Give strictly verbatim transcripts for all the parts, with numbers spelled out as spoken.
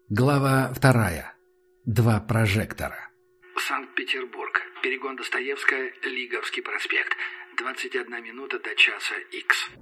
Глава вторая. Два прожектора. Санкт-Петербург. Перегон Достоевская, Лиговский проспект. двадцать одна минута до часа икс.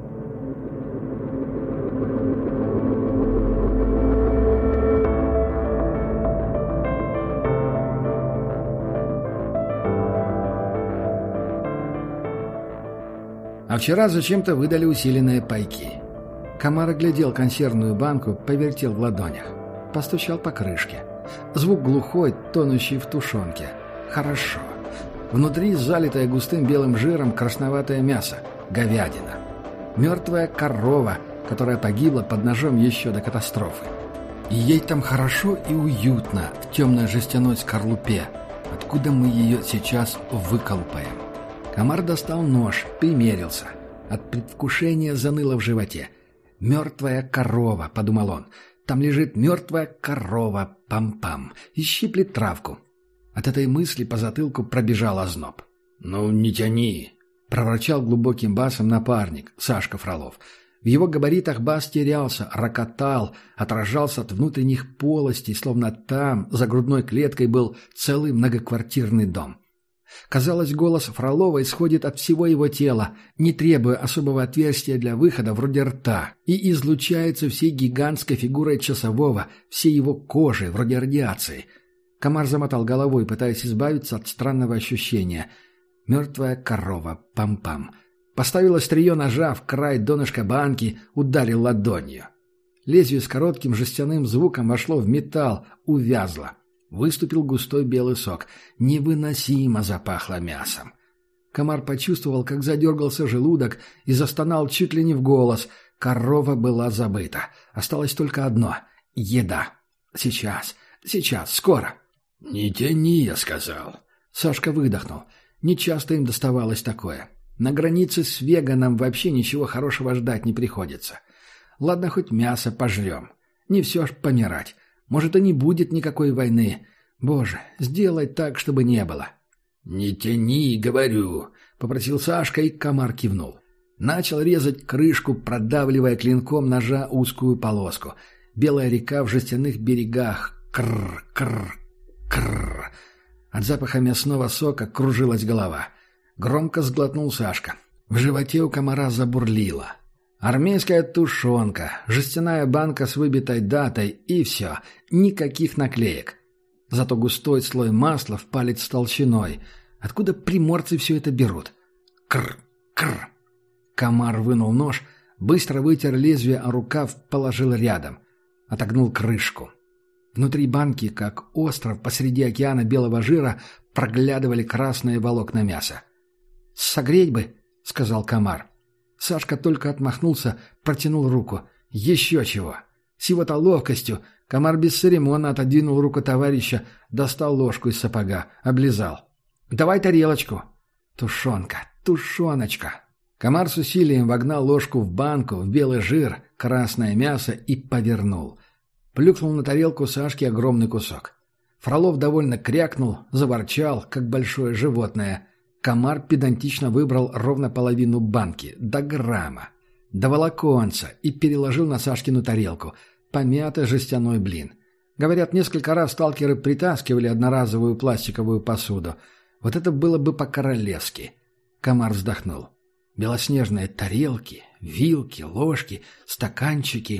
А вчера зачем-то выдали усиленные пайки. Комар оглядел консервную банку, повертел в ладонях. Постучал по крышке. Звук глухой, тонущий в тушенке. Хорошо. Внутри залитое густым белым жиром красноватое мясо. Говядина. Мертвая корова, которая погибла под ножом еще до катастрофы. И ей там хорошо и уютно в темной жестяной скорлупе, откуда мы ее сейчас выколупаем. Комар достал нож, примерился. От предвкушения заныло в животе. «Мертвая корова», — подумал он. «Там лежит мертвая корова, пам-пам, и щиплет травку». От этой мысли по затылку пробежал озноб. «Ну, не тяни», — проворчал глубоким басом напарник, Сашка Фролов. В его габаритах бас терялся, рокотал, отражался от внутренних полостей, словно там, за грудной клеткой, был целый многоквартирный дом. Казалось, голос Фролова исходит от всего его тела, не требуя особого отверстия для выхода вроде рта, и излучается всей гигантской фигурой часового, всей его кожей, вроде радиации. Комар замотал головой, пытаясь избавиться от странного ощущения. Мертвая корова, пам-пам. Поставил острие ножа в край донышка банки, ударил ладонью. Лезвие с коротким жестяным звуком вошло в металл, увязло. Выступил густой белый сок. Невыносимо запахло мясом. Комар почувствовал, как задергался желудок и застонал чуть ли не в голос. Корова была забыта. Осталось только одно — еда. Сейчас, сейчас, скоро. «Не тяни», — я сказал. Сашка выдохнул. Нечасто им доставалось такое. На границе с веганом вообще ничего хорошего ждать не приходится. Ладно, хоть мясо пожрем. Не все ж помирать. Может, и не будет никакой войны. Боже, сделай так, чтобы не было. «Не тяни, говорю», — попросил Сашка, и комар кивнул. Начал резать крышку, продавливая клинком ножа узкую полоску. Белая река в жестяных берегах. Кррр, кррр, кррр. От запаха мясного сока кружилась голова. Громко сглотнул Сашка. В животе у комара забурлило. Армейская тушенка, жестяная банка с выбитой датой и все. Никаких наклеек. Зато густой слой масла в палец толщиной. Откуда приморцы все это берут? Кр, кр. Комар вынул нож, быстро вытер лезвие о рукав, положил рядом. Отогнул крышку. Внутри банки, как остров посреди океана белого жира, проглядывали красные волокна мяса. «Согреть бы», — сказал комар. Сашка только отмахнулся, протянул руку. Еще чего. С его-то ловкостью комар бесцеремонно отодвинул руку товарища, достал ложку из сапога, облизал. «Давай тарелочку». «Тушенка, тушеночка». Комар с усилием вогнал ложку в банку, в белый жир, красное мясо и повернул. Плюхнул на тарелку Сашки огромный кусок. Фролов довольно крякнул, заворчал, как большое животное. Комар педантично выбрал ровно половину банки, до грамма, до волоконца, и переложил на Сашкину тарелку. Помятый жестяной блин. Говорят, несколько раз сталкеры притаскивали одноразовую пластиковую посуду. Вот это было бы по-королевски. Комар вздохнул. Белоснежные тарелки, вилки, ложки, стаканчики.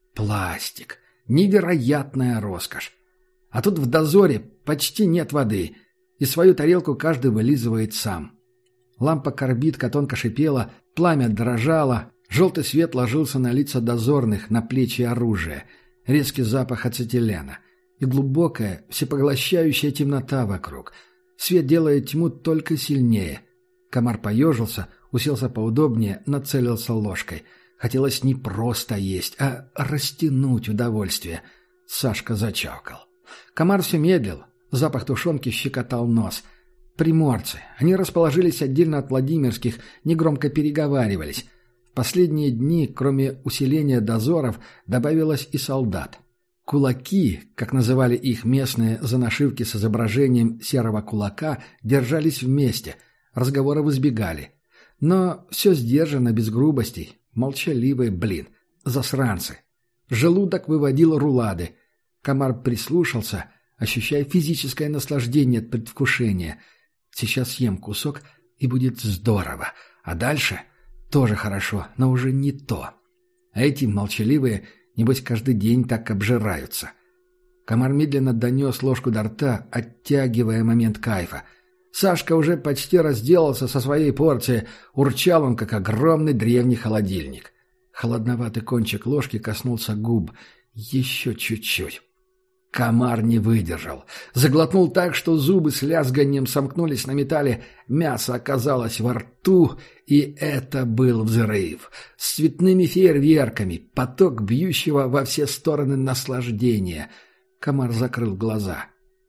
Пластик. Невероятная роскошь. А тут в дозоре почти нет воды, и свою тарелку каждый вылизывает сам. Лампа карбидка тонко шипела, пламя дрожало, желтый свет ложился на лица дозорных, на плечи оружия, резкий запах ацетилена и глубокая, всепоглощающая темнота вокруг. Свет делает тьму только сильнее. Комар поежился, уселся поудобнее, нацелился ложкой. Хотелось не просто есть, а растянуть удовольствие. Сашка зачавкал. Комар все медлил. Запах тушенки щекотал нос. Приморцы. Они расположились отдельно от владимирских, негромко переговаривались. В последние дни, кроме усиления дозоров, добавилось и солдат. Кулаки, как называли их местные за нашивки с изображением серого кулака, держались вместе, разговоров избегали. Но все сдержано, без грубостей. Молчаливые, блин, засранцы. Желудок выводил рулады. Комар прислушался, ощущая физическое наслаждение от предвкушения. Сейчас съем кусок, и будет здорово. А дальше тоже хорошо, но уже не то. А эти молчаливые, небось, каждый день так обжираются. Комар медленно донес ложку до рта, оттягивая момент кайфа. Сашка уже почти разделался со своей порцией, урчал он, как огромный древний холодильник. Холодноватый кончик ложки коснулся губ. Еще чуть-чуть. Комар не выдержал. Заглотнул так, что зубы с лязганием сомкнулись на металле, мясо оказалось во рту, и это был взрыв. С цветными фейерверками, поток бьющего во все стороны наслаждения. Комар закрыл глаза.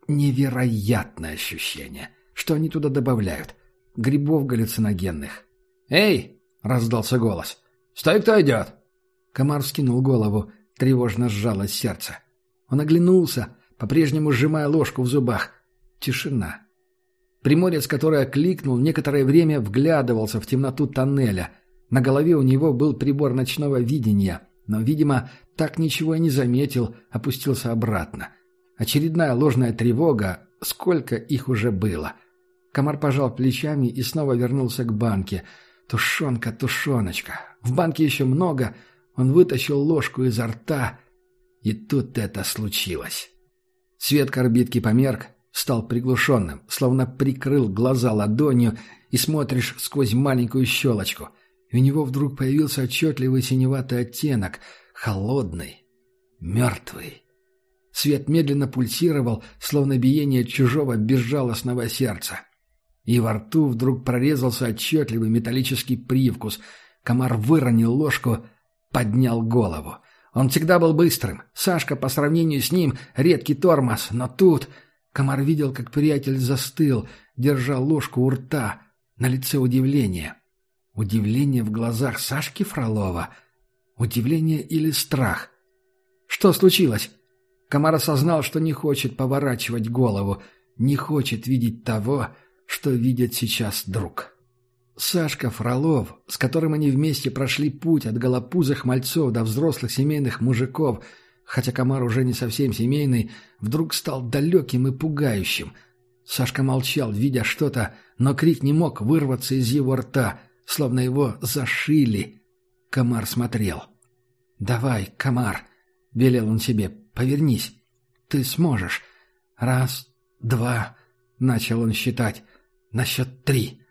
Невероятное ощущение. Что они туда добавляют? Грибов галлюциногенных. «Эй!» — раздался голос. «Стой, кто идет?» Комар вскинул голову. Тревожно сжалось сердце. Он оглянулся, по-прежнему сжимая ложку в зубах. Тишина. Приморец, который окликнул, некоторое время вглядывался в темноту тоннеля. На голове у него был прибор ночного видения, но, видимо, так ничего и не заметил, опустился обратно. Очередная ложная тревога, сколько их уже было. Комар пожал плечами и снова вернулся к банке. Тушенка, тушеночка. В банке еще много. Он вытащил ложку изо рта, и тут это случилось. Свет орбитки померк, стал приглушенным, словно прикрыл глаза ладонью и смотришь сквозь маленькую щелочку. И у него вдруг появился отчетливый синеватый оттенок, холодный, мертвый. Свет медленно пульсировал, словно биение чужого безжалостного сердца. И во рту вдруг прорезался отчетливый металлический привкус. Комар выронил ложку, поднял голову. Он всегда был быстрым. Сашка, по сравнению с ним, редкий тормоз. Но тут Комар видел, как приятель застыл, держа ложку у рта. На лице удивление. Удивление в глазах Сашки Фролова. Удивление или страх? Что случилось? Комар осознал, что не хочет поворачивать голову, не хочет видеть того, что видит сейчас друг. Сашка Фролов, с которым они вместе прошли путь от голопузых мальцов до взрослых семейных мужиков, хотя Комар уже не совсем семейный, вдруг стал далеким и пугающим. Сашка молчал, видя что-то, но крик не мог вырваться из его рта, словно его зашили. Комар смотрел. «Давай, Комар», — велел он себе, — «повернись. Ты сможешь. Раз, два», — начал он считать, — «на счет три».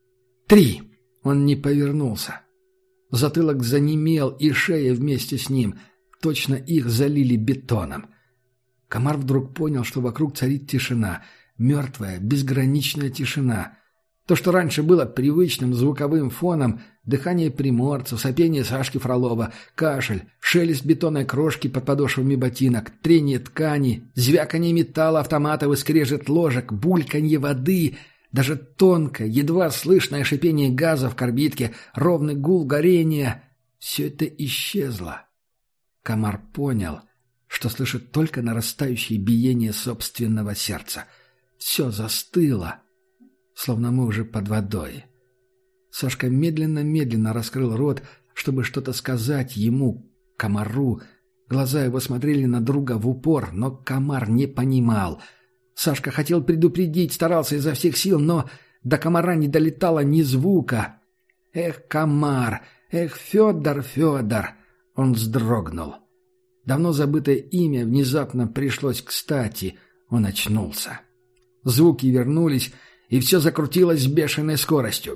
«Три!» Он не повернулся. Затылок занемел, и шея вместе с ним. Точно их залили бетоном. Комар вдруг понял, что вокруг царит тишина. Мертвая, безграничная тишина. То, что раньше было привычным звуковым фоном, дыхание приморцев, сопение Сашки Фролова, кашель, шелест бетонной крошки под подошвами ботинок, трение ткани, звяканье металла автоматов и скрежет ложек, бульканье воды, даже тонкое, едва слышное шипение газа в карбидке, ровный гул горения — все это исчезло. Комар понял, что слышит только нарастающее биение собственного сердца. Все застыло, словно мы уже под водой. Сашка медленно-медленно раскрыл рот, чтобы что-то сказать ему, Комару. Глаза его смотрели на друга в упор, но Комар не понимал. Сашка хотел предупредить, старался изо всех сил, но до Комара не долетало ни звука. «Эх, Комар! Эх, Федор, Федор!» Он вздрогнул. Давно забытое имя внезапно пришлось кстати. Он очнулся. Звуки вернулись, и все закрутилось с бешеной скоростью.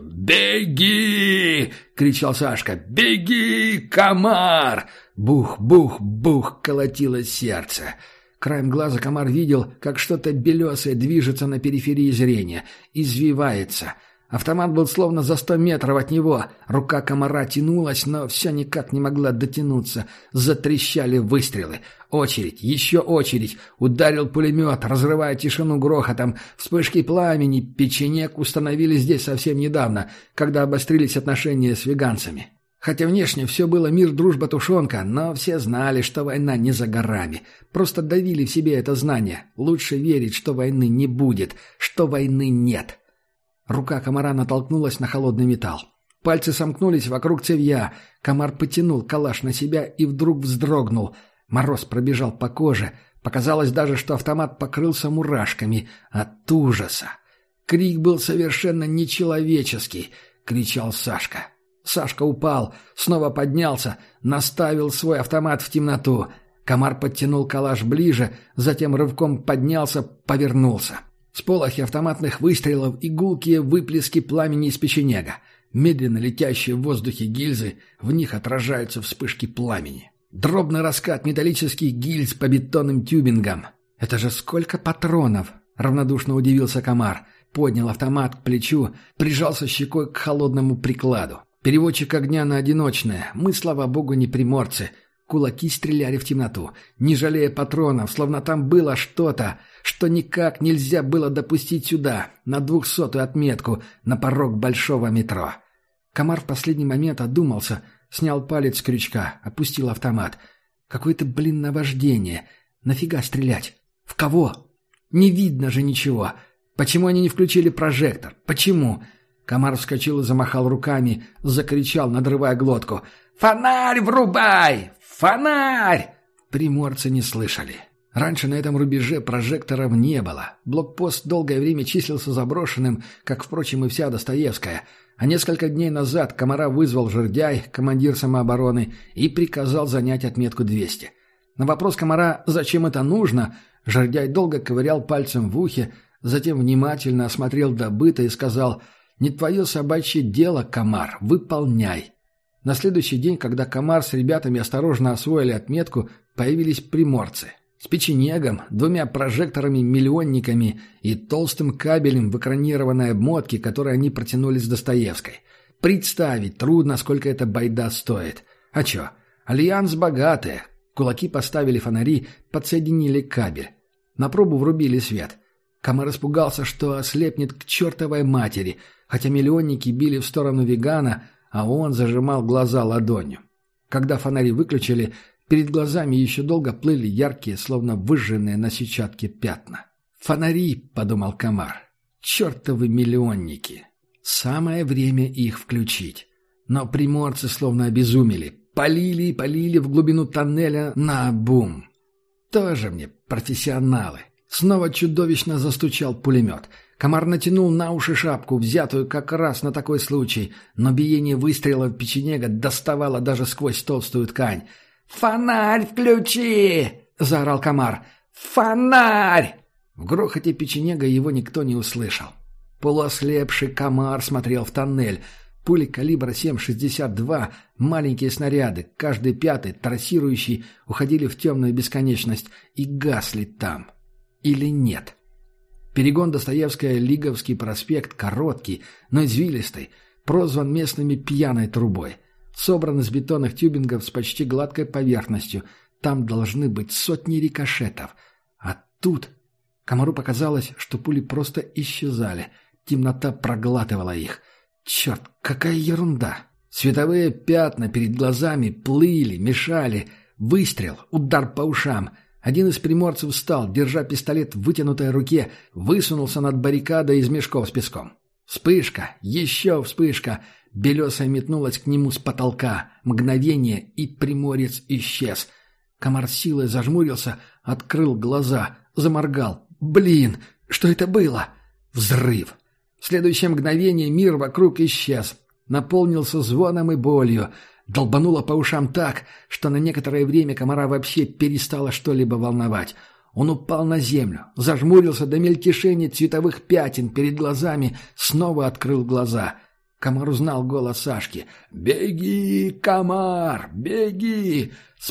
«Беги!» — кричал Сашка. «Беги, Комар!» Бух-бух-бух колотилось сердце. Краем глаза Комар видел, как что-то белесое движется на периферии зрения, извивается. Автомат был словно за сто метров от него. Рука Комара тянулась, но все никак не могла дотянуться. Затрещали выстрелы. Очередь, еще очередь. Ударил пулемет, разрывая тишину грохотом. Вспышки пламени, печенек установили здесь совсем недавно, когда обострились отношения с веганцами. Хотя внешне все было мир, дружба, тушенка, но все знали, что война не за горами. Просто давили в себе это знание. Лучше верить, что войны не будет, что войны нет. Рука Комара натолкнулась на холодный металл. Пальцы сомкнулись вокруг цевья. Комар потянул калаш на себя и вдруг вздрогнул. Мороз пробежал по коже, Показалось даже, что автомат покрылся мурашками от ужаса. Крик был совершенно нечеловеческий, кричал Сашка. Сашка упал, снова поднялся, наставил свой автомат в темноту. Комар подтянул калаш ближе, затем рывком поднялся, повернулся. Сполохи автоматных выстрелов и гулкие выплески пламени из печенега. Медленно летящие в воздухе гильзы, в них отражаются вспышки пламени. Дробный раскат металлических гильз по бетонным тюбингам. «Это же сколько патронов!» — равнодушно удивился Комар. Поднял автомат к плечу, прижался щекой к холодному прикладу. Переводчик огня на одиночное. Мы, слава богу, не приморцы. Кулаки стреляли в темноту, не жалея патронов, словно там было что-то, что никак нельзя было допустить сюда, на двухсотую отметку, на порог большого метро. Комар в последний момент одумался, снял палец с крючка, опустил автомат. Какое-то, блин, наваждение. Нафига стрелять? В кого? Не видно же ничего. Почему они не включили прожектор? Почему? Комар вскочил и замахал руками, закричал, надрывая глотку. «Фонарь врубай! Фонарь!» Приморцы не слышали. Раньше на этом рубеже прожекторов не было. Блокпост долгое время числился заброшенным, как, впрочем, и вся Достоевская. А несколько дней назад Комара вызвал Жердяй, командир самообороны, и приказал занять отметку двести. На вопрос Комара «Зачем это нужно?» Жердяй долго ковырял пальцем в ухе, затем внимательно осмотрел добытое и сказал «Не твое собачье дело, Комар, выполняй». На следующий день, когда Комар с ребятами осторожно освоили отметку, появились приморцы. С печенегом, двумя прожекторами-миллионниками и толстым кабелем в экранированной обмотке, который они протянули с Достоевской. Представить трудно, сколько эта байда стоит. А чё? Альянс богатый. Кулаки поставили фонари, подсоединили кабель. На пробу врубили свет. Комар испугался, что ослепнет к чертовой матери, хотя миллионники били в сторону вегана, а он зажимал глаза ладонью. Когда фонари выключили, перед глазами еще долго плыли яркие, словно выжженные на сетчатке пятна. «Фонари», — подумал Комар, — «чертовы миллионники». Самое время их включить. Но приморцы словно обезумели. Полили и полили в глубину тоннеля наобум. Тоже мне профессионалы. Снова чудовищно застучал пулемет. Комар натянул на уши шапку, взятую как раз на такой случай, но биение выстрелов печенега доставало даже сквозь толстую ткань. «Фонарь включи!» — заорал Комар. «Фонарь!» В грохоте печенега его никто не услышал. Полуослепший Комар смотрел в тоннель. Пули калибра семь шестьдесят два, маленькие снаряды, каждый пятый, трассирующий, уходили в темную бесконечность и гасли там. Или нет? Перегон Достоевская, Лиговский проспект короткий, но извилистый, прозван местными пьяной трубой. Собран из бетонных тюбингов с почти гладкой поверхностью. Там должны быть сотни рикошетов. А тут... Комару показалось, что пули просто исчезали. Темнота проглатывала их. Черт, какая ерунда! Световые пятна перед глазами плыли, мешали. Выстрел, удар по ушам. Один из приморцев встал, держа пистолет в вытянутой руке, высунулся над баррикадой из мешков с песком. Вспышка, еще вспышка. Белесая метнулась к нему с потолка. Мгновение, и приморец исчез. Комар силой зажмурился, открыл глаза, заморгал. «Блин, что это было?» Взрыв. В следующее мгновение мир вокруг исчез. Наполнился звоном и болью. Долбануло по ушам так, что на некоторое время Комара вообще перестало что-либо волновать. Он упал на землю, зажмурился до мельтешения цветовых пятен перед глазами, снова открыл глаза. Комар узнал голос Сашки. «Беги, Комар, беги!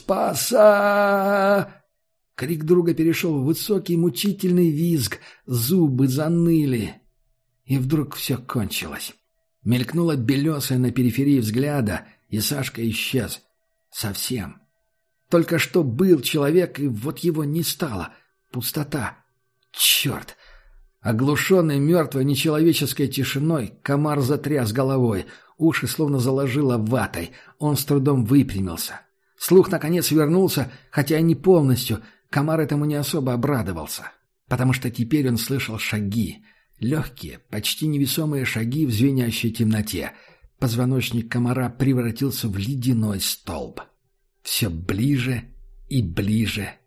Спаса!» Крик друга перешел в высокий мучительный визг, зубы заныли. И вдруг все кончилось. Мелькнуло белесое на периферии взгляда, и Сашка исчез. Совсем. Только что был человек, и вот его не стало. Пустота. Черт! Оглушенный мертвой нечеловеческой тишиной, Комар затряс головой. Уши словно заложило ватой. Он с трудом выпрямился. Слух, наконец, вернулся, хотя и не полностью. Комар этому не особо обрадовался. Потому что теперь он слышал шаги. Легкие, почти невесомые шаги в звенящей темноте. Позвоночник Комара превратился в ледяной столб. Все ближе и ближе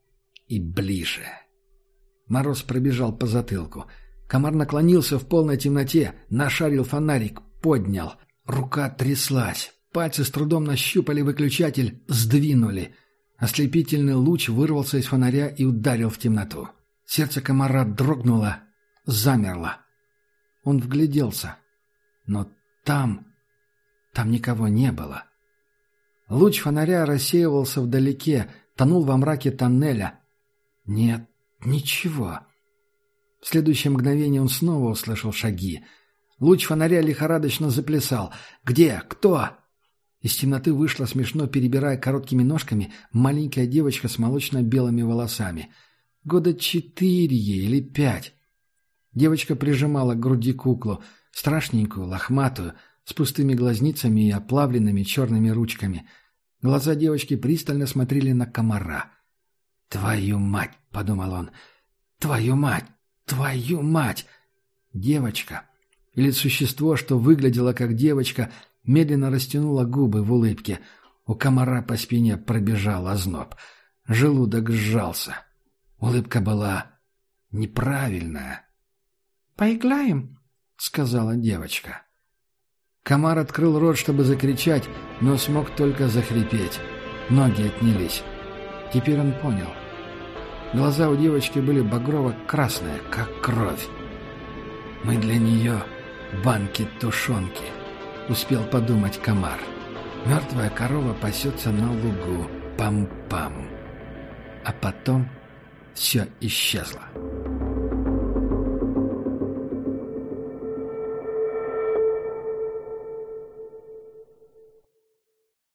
и ближе. Мороз пробежал по затылку. Комар наклонился в полной темноте, нашарил фонарик, поднял. Рука тряслась. Пальцы с трудом нащупали выключатель, сдвинули. Ослепительный луч вырвался из фонаря и ударил в темноту. Сердце комара дрогнуло, замерло. Он вгляделся. Но там... там никого не было. Луч фонаря рассеивался вдалеке, тонул во мраке тоннеля. Нет, ничего. В следующее мгновение он снова услышал шаги. Луч фонаря лихорадочно заплясал. «Где? Кто?» Из темноты вышла, смешно перебирая короткими ножками, маленькая девочка с молочно-белыми волосами. Года четыре ей или пять. Девочка прижимала к груди куклу, страшненькую, лохматую, с пустыми глазницами и оплавленными черными ручками. Глаза девочки пристально смотрели на комара. «Твою мать!» — подумал он. «Твою мать! Твою мать!» Девочка, или существо, что выглядело как девочка, медленно растянуло губы в улыбке. У комара по спине пробежал озноб. Желудок сжался. Улыбка была неправильная. «Поиграем?» — сказала девочка. Комар открыл рот, чтобы закричать, но смог только захрипеть. Ноги отнялись. Теперь он понял. Глаза у девочки были багрово-красные, как кровь. «Мы для нее банки тушенки», — успел подумать комар. Мертвая корова пасется на лугу. Пам-пам. А потом все исчезло.